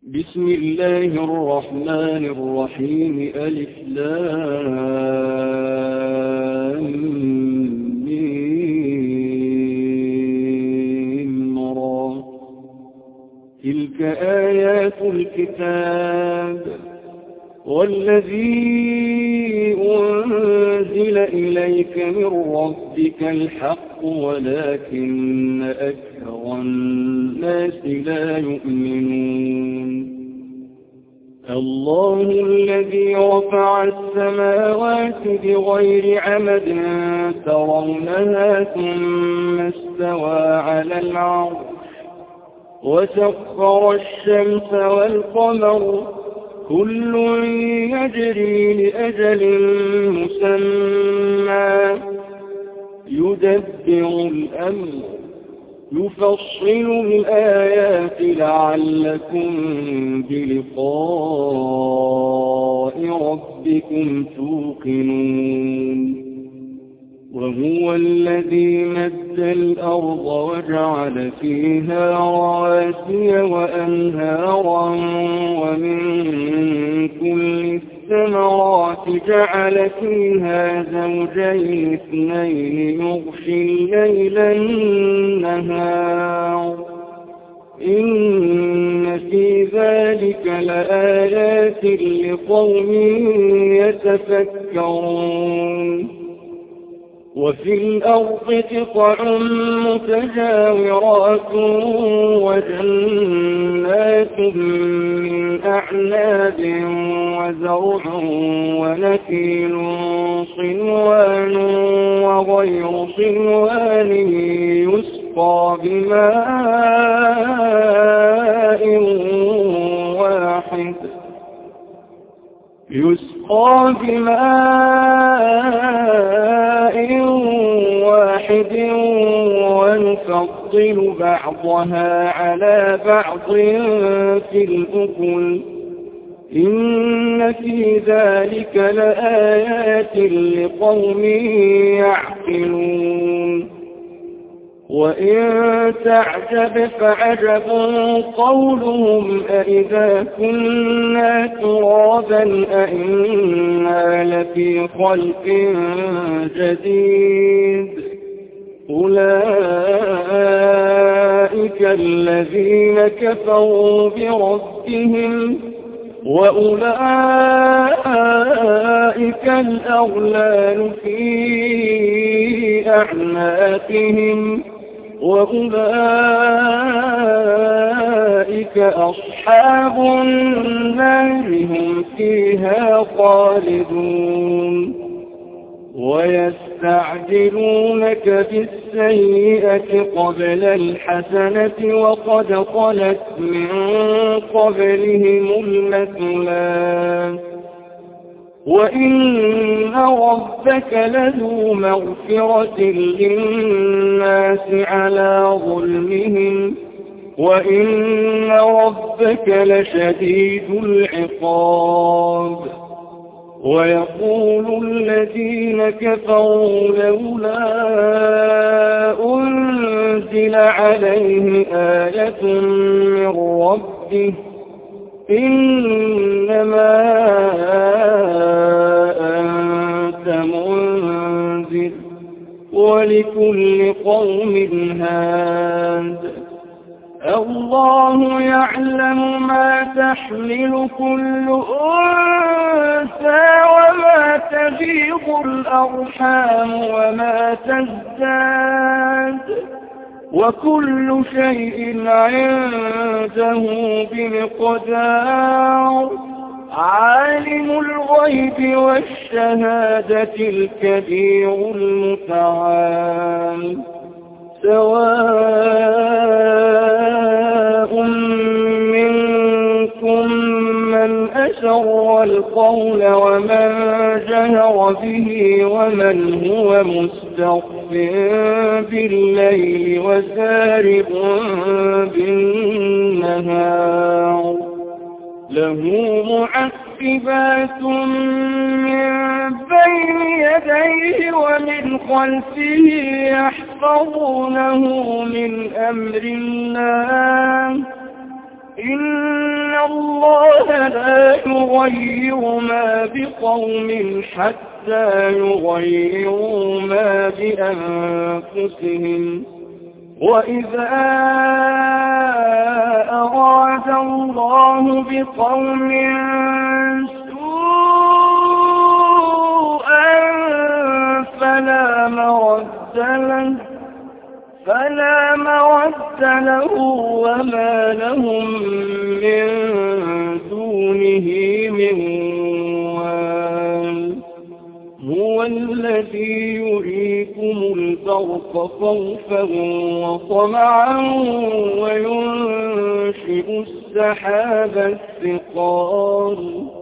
بسم الله الرحمن الرحيم ألف لام ميم را تلك آيات الكتاب والذي أنزل إليك من ربك الحق ولكن أكثر الناس لا يؤمنون الله الذي رفع السماوات بغير عمد ترونها ثم استوى على العرش وسخر الشمس والقمر كل يجري لأجل مسمى يدبر الأمر يفصل الآيات لعلكم بلقاء ربكم توقنون وهو الذي مد الأرض وجعل فيها رواسي وأنهارا ومن كل الثمرات جعل فيها زوجين اثنين يغشي الليل النهار إن في ذلك لآيات لقوم يتفكرون وفي الأرض قطع متجاورات وجنات من أعناب وزرع ونخيل صنوان وغير صنوان يسقى بماء واحد ونفضل بعضها على بعض في الأكل إن في ذلك لآيات لقوم يعقلون وإن تعجب فعجب قولهم أإذا كنا ترابا أإنا لفي خلق جديد أولئك الذين كفروا بربهم وأولئك الأغلال في أعناقهم وأولئك أصحاب النار هم فيها خالدون ويستعجلونك بالسيئة قبل الحسنة وقد خلت من قبلهم المثلات وإن ربك لذو مغفرة للناس على ظلمهم وإن ربك لشديد العقاب ويقول الذين كفروا لولا أنزل عليه آية من ربه إنما أنت منذر ولكل قوم هاد الله يعلم ما تحمل كل أنثى وما تغيض الأرحام وما تزداد وكل شيء عنده بمقدار عالم الغيب والشهادة الكبير المتعال سواء منكم من أسر القول ومن جهر به ومن هو مستخف بالليل وسارب بالنهار له معقبات من بين يديه ومن خلفه يحفظونه من أمر الله إن الله نغير ما بقوم حتى يغيروا ما بأنفسهم وإذا أراد الله بقوم سوءا فلا مرد له وما لهم من دونه من وال هو الذي يريكم البرق خوفا وطمعا وينشئ السحاب الثقال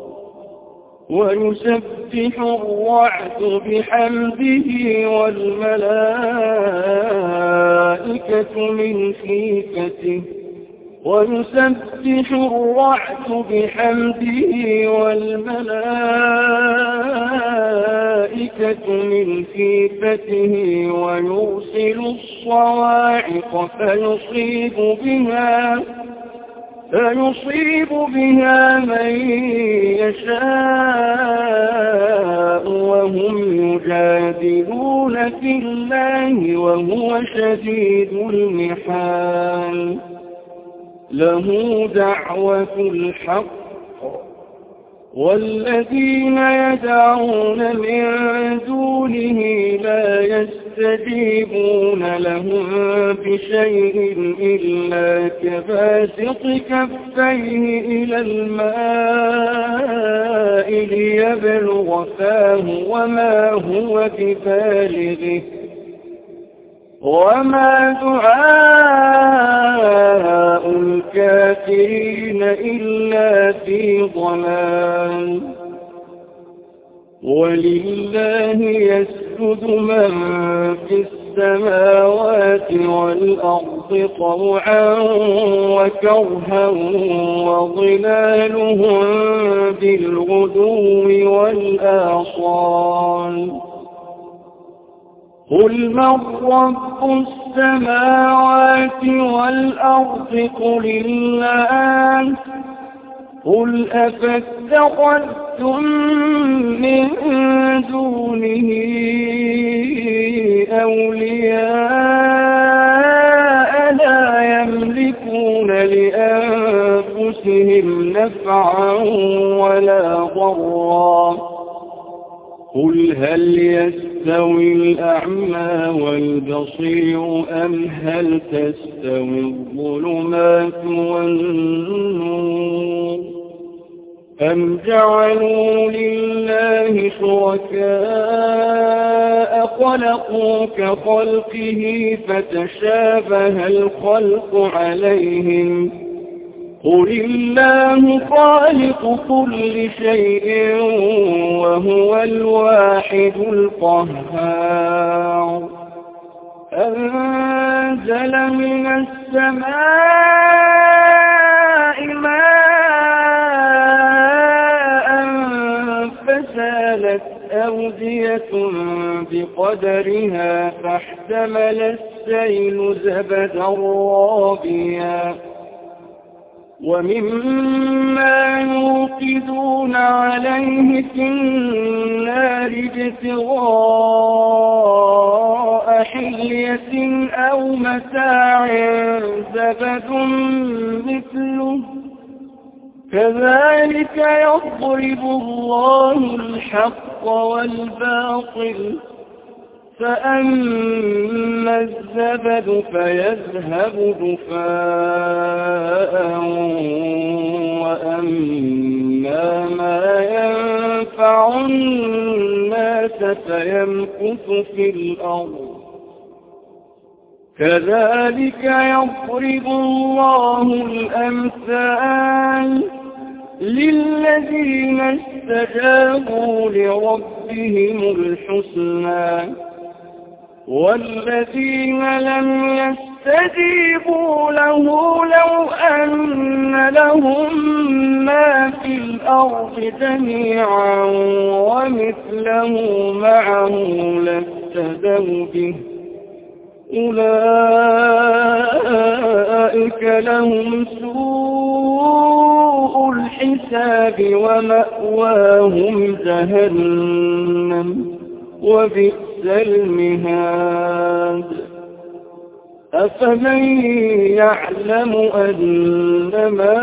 ويسبح الرعد بحمده والملائكة من خيفته ويرسل الصواعق فيصيب بها من يشاء وهم يجادلون في الله وهو شديد المحال له دعوة الحق والذين يدعون من دونه لا يستجيبون لهم بشيء إلا كباسط كفيه إلى الماء ليبلغ فاه وما دعاء الكافرين إلا في ضلال ولله يسجد من في السماوات والأرض طوعا وكرها وظلالهم بالغدو والآصال قل من رب السماوات والأرض قل الله قل أفاتخذتم من دونه أولياء لا يملكون لأنفسهم نفعا ولا ضرا قل هل يستوي الأعمى والبصير أم هل تستوي الظلمات والنور أم جعلوا لله شركاء خلقوا كخلقه فتشابه الخلق عليهم قل الله خالق كل شيء وهو الواحد القهار أنزل من السماء ماء فسالت أودية بقدرها فاحتمل السيل زبدا رابيا ومما يوقدون عليه في النار ابتغاء حلية أو متاع زبد مثله كذلك يضرب الله الحق والباطل فأما الزبد فيذهب دفاء وأما ما ينفع الناس فيمكث في الأرض كذلك يضرب الله الأمثال للذين استجابوا لربهم الحسنى والذين لم يستجيبوا له لو أن لهم ما في الأرض جميعا ومثله معه لافتدوا به أولئك لهم سوء الحساب ومأواهم جهنم وبئس المهاد أفمن يعلم أنما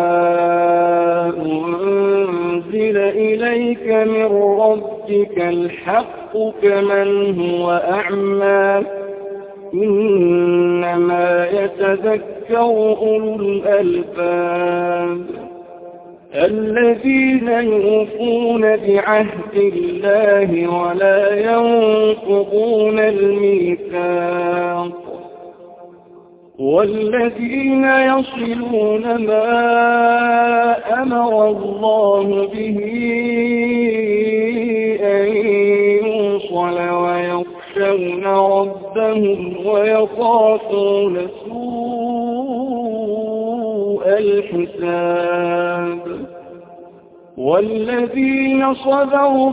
أنزل إليك من ربك الحق كمن هو أعمى إنما يتذكر أولو الألباب الذين يوفون بعهد الله ولا ينقضون الميثاق والذين يصلون ما أمر الله به أن يوصل ويخشون ربهم ويخافون سوء الحساب والذين صبروا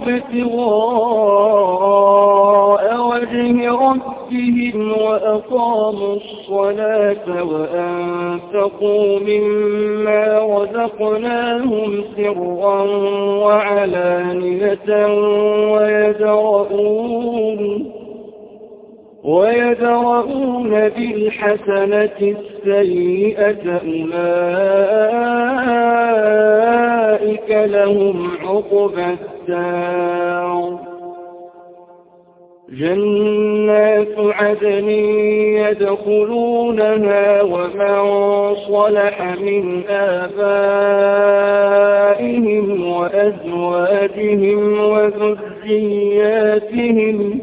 ابتغاء وجه ربهم وأقاموا الصلاة وأنفقوا مما رزقناهم سرا وعلانية ويدرؤون بالحسنة السيئة أولئك لهم عقبى الدار جنات عدن يدخلونها ومن صلح من آبائهم وأزواجهم وذرياتهم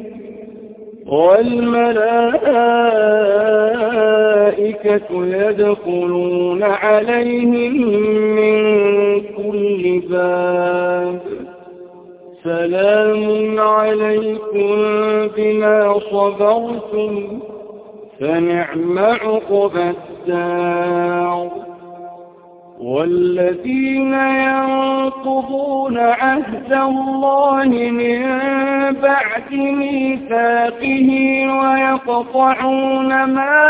والملائكة يدخلون عليهم من كل باب سلام عليكم بما صبرتم فنعم عقبى الدار والذين ينقضون عهد الله من بعد ميثاقه ويقطعون ما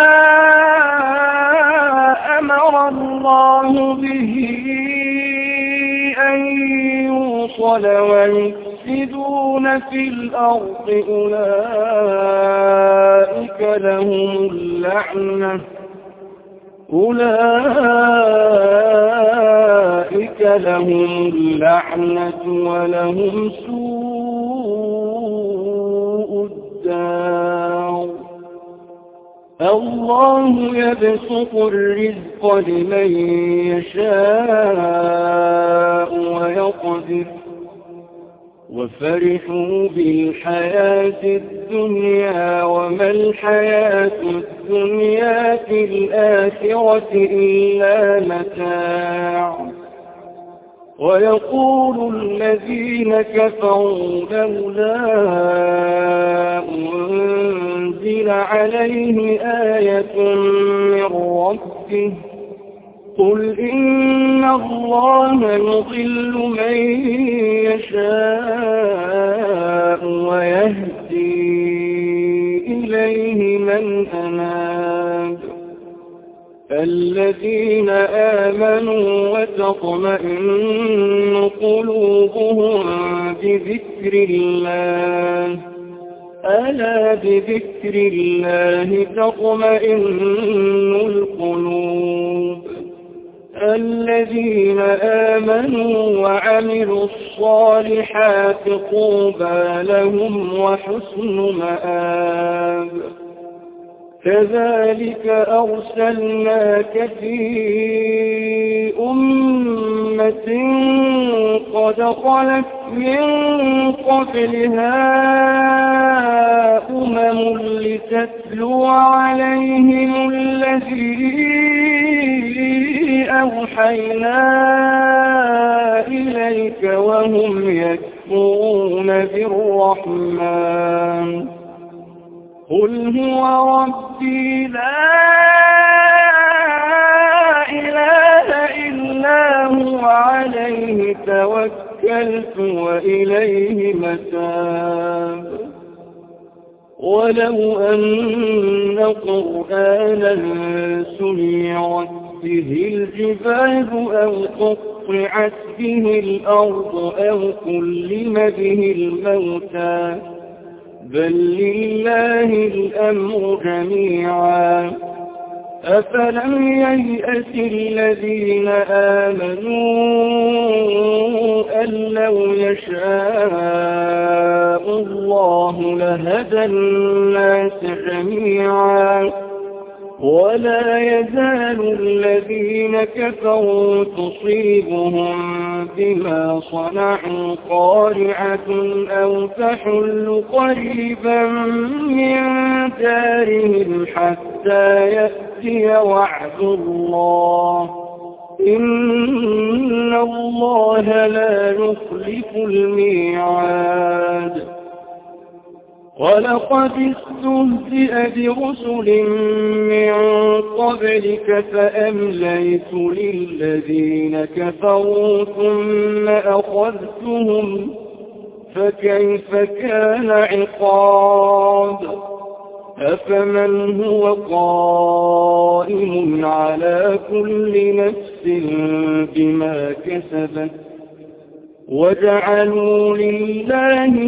أمر الله به أن يوصل ويفسدون في الأرض أولئك لهم اللعنة ولهم سوء الدار الله يبسط الرزق لمن يشاء ويقدر وفرحوا بالحياة الدنيا وما الحياة الدنيا في الآخرة إلا متاع ويقول الذين كفروا لولا أنزل عليه آية من ربه قل إن الله يضل من يشاء ويهدي إليه من أناب الذين آمنوا وتطمئن قلوبهم بذكر الله ألا بذكر الله تطمئن القلوب الذين آمنوا وعملوا الصالحات طوبى لهم وحسن مآب كذلك أرسلناك في أمة قد خلت من قبلها لتتلو عليهم الذي أوحينا إليك وهم يكفرون بالرحمن قل هو ربي لا إله إلا هو عليه توكلت وإليه متاب ولو أن قرآنا سيرت به الجبال أو قطعت به الأرض أو كلم به الموتى بل لله الأمر جميعا أفلم ييأس الذين آمنوا أن لو يشاء الله لهدى الناس جميعا ولا يزال الذين كفروا تصيبهم بما صنعوا قارعة أو تحل قريبا من دارهم حتى يأتي وعد الله إن الله لا يخلف الميعاد ولقد استهزئ برسل من قبلك فأمليت للذين كفروا ثم أخذتهم فكيف كان عقاب أفمن هو قائم على كل نفس بما كسبت وجعلوا لله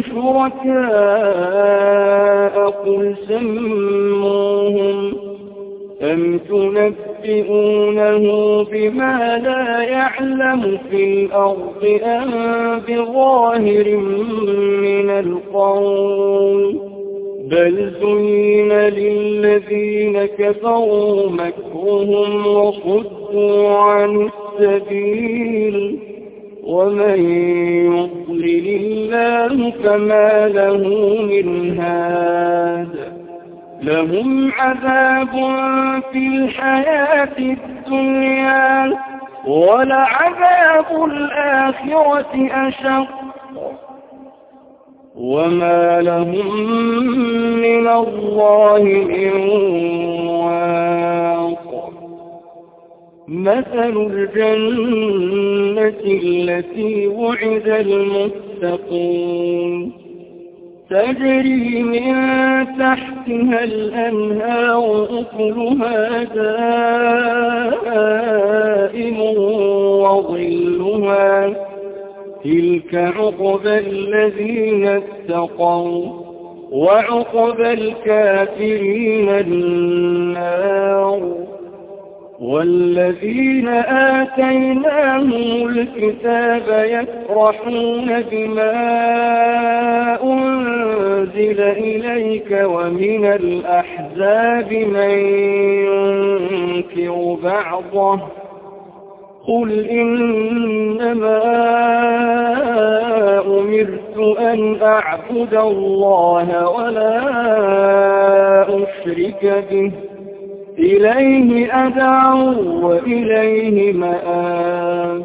شركاء قل سموهم أم تنبئونه بما لا يعلم في الأرض أم بظاهر من القول بل زين للذين كفروا مكرهم وصدوا عن السبيل ومن يضلل الله فما له من هاد لهم عذاب في الحياة الدنيا ولعذاب الآخرة أشق وما لهم من الله من واق مثل الجنة التي وعد المتقون تجري من تحتها الأنهار أكلها دائم وظلها تلك عقبى الذين اتقوا وعقبى الكافرين النار والذين آتيناهم الكتاب يفرحون بما أنزل إليك ومن الأحزاب من ينكر بعضه قل إنما أمرت أن أعبد الله ولا أشرك به إليه أدعو وإليه مآب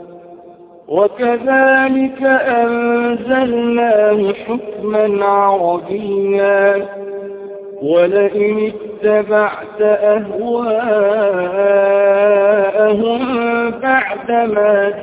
وكذلك أنزلناه حكما عربيا ولئن اتبعت أهواءهم بعدما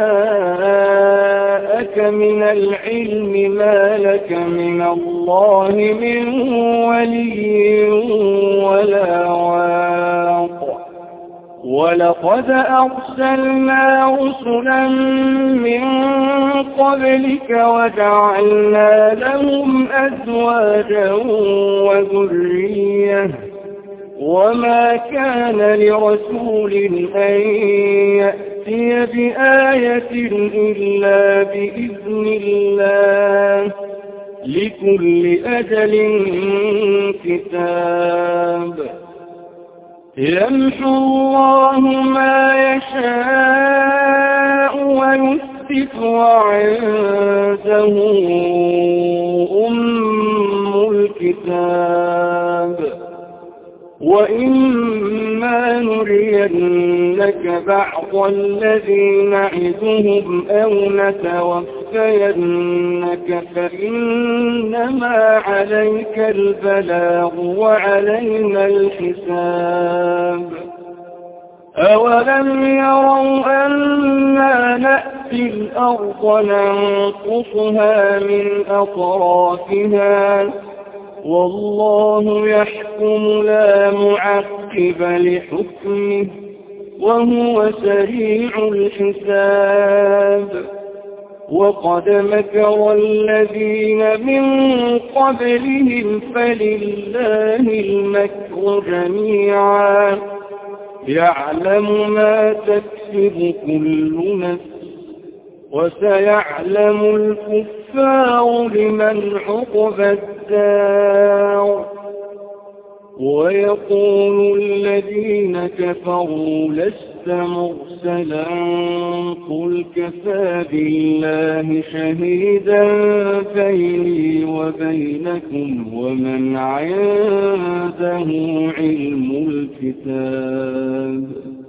جاءك من العلم ما لك من الله من ولي ولا واق ولقد أرسلنا رسلا من قبلك وجعلنا لهم أزواجا وذرية وما كان لرسول أن يأتي بآية إلا بإذن الله لكل أجل كتاب يمحو الله ما يشاء ويثبت وعنده أم الكتاب وإما نرينك بعض الذي نعدهم أو نتوفينك فإنما عليك البلاغ وعلينا الحساب أولم يروا أنا نأتي الأرض ننقصها من أطرافها والله يحكم لا معقب لحكمه وهو سريع الحساب. وقد مكر الذين من قبلهم فلله المكر جميعا يعلم ما تكسب كل نفس وسيعلم الكفار لمن عقبى الدار. ويقول الذين كفروا لست مرسلا قل كفى بالله شهيدا بيني وبينكم ومن عنده علم الكتاب.